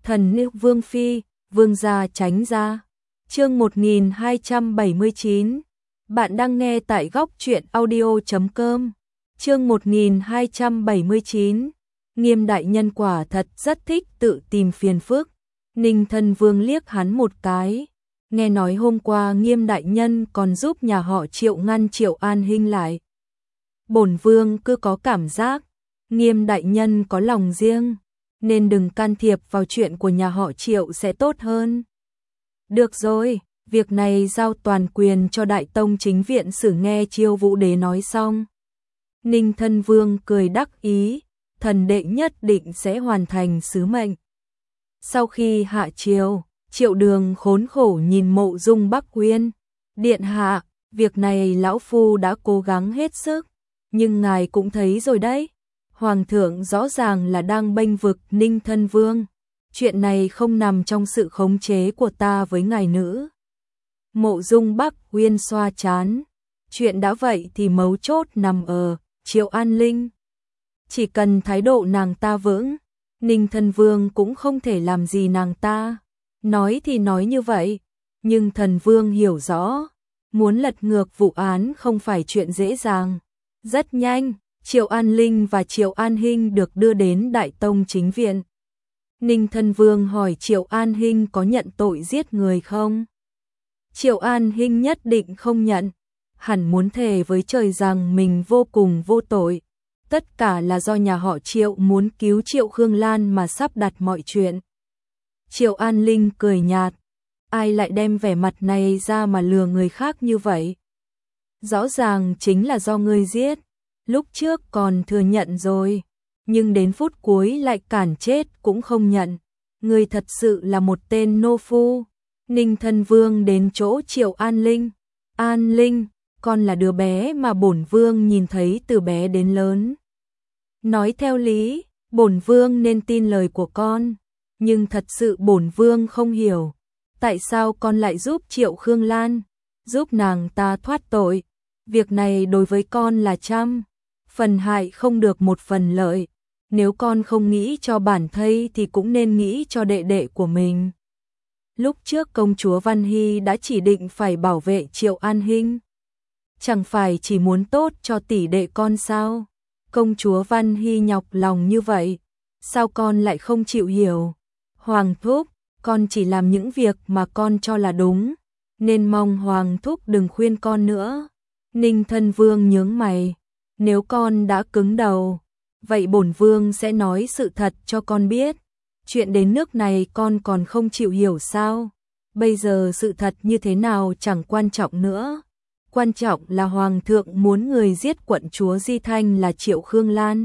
Thần nữ vương phi, vương gia tránh ra. Chương 1279. Bạn đang nghe tại góc truyện audio.com. Chương 1279. Nghiêm đại nhân quả thật rất thích tự tìm phiền phức. Ninh Thân Vương liếc hắn một cái. Nghe nói hôm qua Nghiêm đại nhân còn giúp nhà họ Triệu ngăn Triệu An Hinh lại. Bổn vương cứ có cảm giác Nghiêm đại nhân có lòng riêng, nên đừng can thiệp vào chuyện của nhà họ Triệu sẽ tốt hơn. Được rồi, việc này giao toàn quyền cho Đại Tông Chính Viện xử. Nghe Chiêu Vũ Đế nói xong, Ninh Thân Vương cười đắc ý, thần đệ nhất định sẽ hoàn thành sứ mệnh. Sau khi hạ triều, Triệu Đường khốn khổ nhìn Mộ Dung Bắc Uyên. Điện hạ, việc này lão phu đã cố gắng hết sức, nhưng ngài cũng thấy rồi đấy. Hoàng thượng rõ ràng là đang bênh vực Ninh Thân Vương. Chuyện này không nằm trong sự khống chế của ta với ngài nữ. Mộ Dung Bắc Uyên xoa chán. Chuyện đã vậy thì mấu chốt nằm ở Triệu An Linh. Chỉ cần thái độ nàng ta vững, Ninh Thân Vương cũng không thể làm gì nàng ta. Nói thì nói như vậy, nhưng Thần Vương hiểu rõ, muốn lật ngược vụ án không phải chuyện dễ dàng. Rất nhanh, Triệu An Linh và Triệu An Hinh được đưa đến Đại Tông Chính Viện. Ninh Thân Vương hỏi Triệu An Hinh có nhận tội giết người không? Triệu An Hinh nhất định không nhận, hẳn muốn thề với trời rằng mình vô cùng vô tội. Tất cả là do nhà họ Triệu muốn cứu Triệu Khương Lan mà sắp đặt mọi chuyện. Triệu An Linh cười nhạt, ai lại đem vẻ mặt này ra mà lừa người khác như vậy? Rõ ràng chính là do ngươi giết, lúc trước còn thừa nhận rồi, nhưng đến phút cuối lại cản chết cũng không nhận. Ngươi thật sự là một tên nô phu. Ninh Thân Vương đến chỗ Triệu An Linh. An Linh, con là đứa bé mà bổn vương nhìn thấy từ bé đến lớn. Nói theo lý, bổn vương nên tin lời của con, nhưng thật sự bổn vương không hiểu, tại sao con lại giúp Triệu Khương Lan, giúp nàng ta thoát tội. Việc này đối với con là trăm phần hại không được một phần lợi. Nếu con không nghĩ cho bản thân thì cũng nên nghĩ cho đệ đệ của mình. Lúc trước công chúa Văn Hy đã chỉ định phải bảo vệ Triệu An Hinh. Chẳng phải chỉ muốn tốt cho tỷ đệ con sao? Công chúa Văn Hy nhọc lòng như vậy, sao con lại không chịu hiểu? Hoàng thúc, con chỉ làm những việc mà con cho là đúng, nên mong Hoàng thúc đừng khuyên con nữa. Ninh Thân Vương nhướng mày, nếu con đã cứng đầu, vậy bổn vương sẽ nói sự thật cho con biết. Chuyện đến nước này con còn không chịu hiểu sao? Bây giờ sự thật như thế nào chẳng quan trọng nữa. Quan trọng là Hoàng thượng muốn người giết quận chúa Di Thanh là Triệu Khương Lan.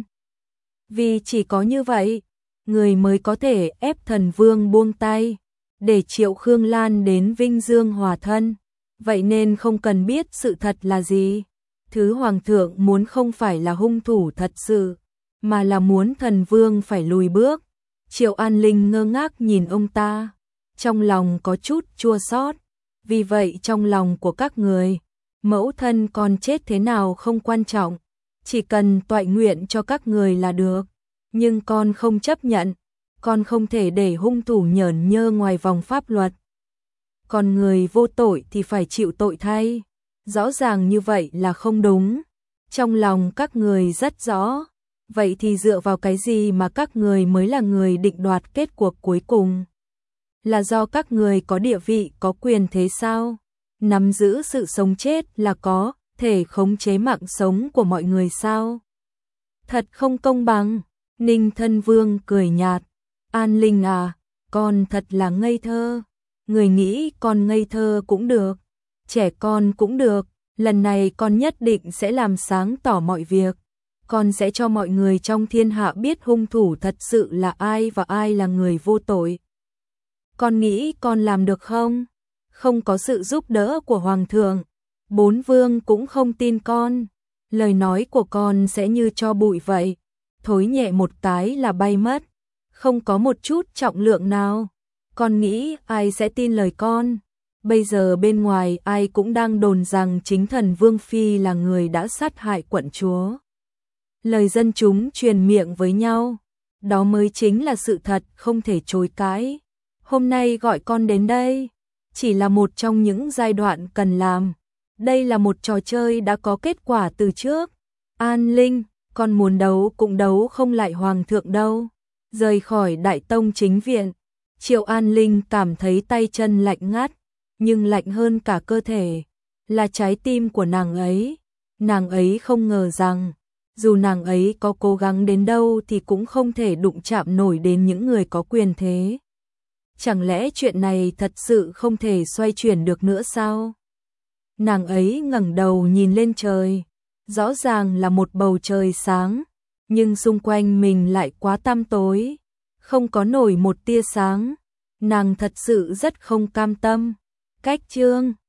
Vì chỉ có như vậy, người mới có thể ép Thần Vương buông tay, để Triệu Khương Lan đến Vinh Dương hòa thân. Vậy nên không cần biết sự thật là gì. Thứ Hoàng thượng muốn không phải là hung thủ thật sự, mà là muốn Thần Vương phải lùi bước. Triệu An Linh ngơ ngác nhìn ông ta, trong lòng có chút chua xót. Vì vậy trong lòng của các người, mẫu thân con chết thế nào không quan trọng, chỉ cần toại nguyện cho các người là được. Nhưng con không chấp nhận, con không thể để hung thủ nhởn nhơ ngoài vòng pháp luật. Còn người vô tội thì phải chịu tội thay. Rõ ràng như vậy là không đúng. Trong lòng các người rất rõ. Vậy thì dựa vào cái gì mà các người mới là người định đoạt kết cuộc cuối cùng? Là do các người có địa vị, có quyền thế sao? Nắm giữ sự sống chết là có thể khống chế mạng sống của mọi người sao? Thật không công bằng. Ninh Thân Vương cười nhạt. An Linh à, con thật là ngây thơ. Người nghĩ con ngây thơ cũng được, trẻ con cũng được. Lần này con nhất định sẽ làm sáng tỏ mọi việc. Con sẽ cho mọi người trong thiên hạ biết hung thủ thật sự là ai và ai là người vô tội. Con nghĩ con làm được không? Không có sự giúp đỡ của Hoàng thượng, bốn vương cũng không tin con. Lời nói của con sẽ như tro bụi vậy, thối nhẹ một cái là bay mất, không có một chút trọng lượng nào. Con nghĩ ai sẽ tin lời con? Bây giờ bên ngoài ai cũng đang đồn rằng chính Thần Vương Phi là người đã sát hại quận chúa. Lời dân chúng truyền miệng với nhau, Đó mới chính là sự thật không thể chối cãi. Hôm nay gọi con đến đây, chỉ là một trong những giai đoạn cần làm. Đây là một trò chơi đã có kết quả từ trước. An Linh, con muốn đấu cũng đấu không lại hoàng thượng đâu. Rời khỏi Đại Tông chính viện, Triệu An Linh cảm thấy tay chân lạnh ngắt, nhưng lạnh hơn cả cơ thể là trái tim của nàng ấy. Nàng ấy không ngờ rằng, dù nàng ấy có cố gắng đến đâu thì cũng không thể đụng chạm nổi đến những người có quyền thế. Chẳng lẽ chuyện này thật sự không thể xoay chuyển được nữa sao? Nàng ấy ngẩng đầu nhìn lên trời, rõ ràng là một bầu trời sáng, nhưng xung quanh mình lại quá tăm tối, không có nổi một tia sáng. Nàng thật sự rất không cam tâm. Cách chương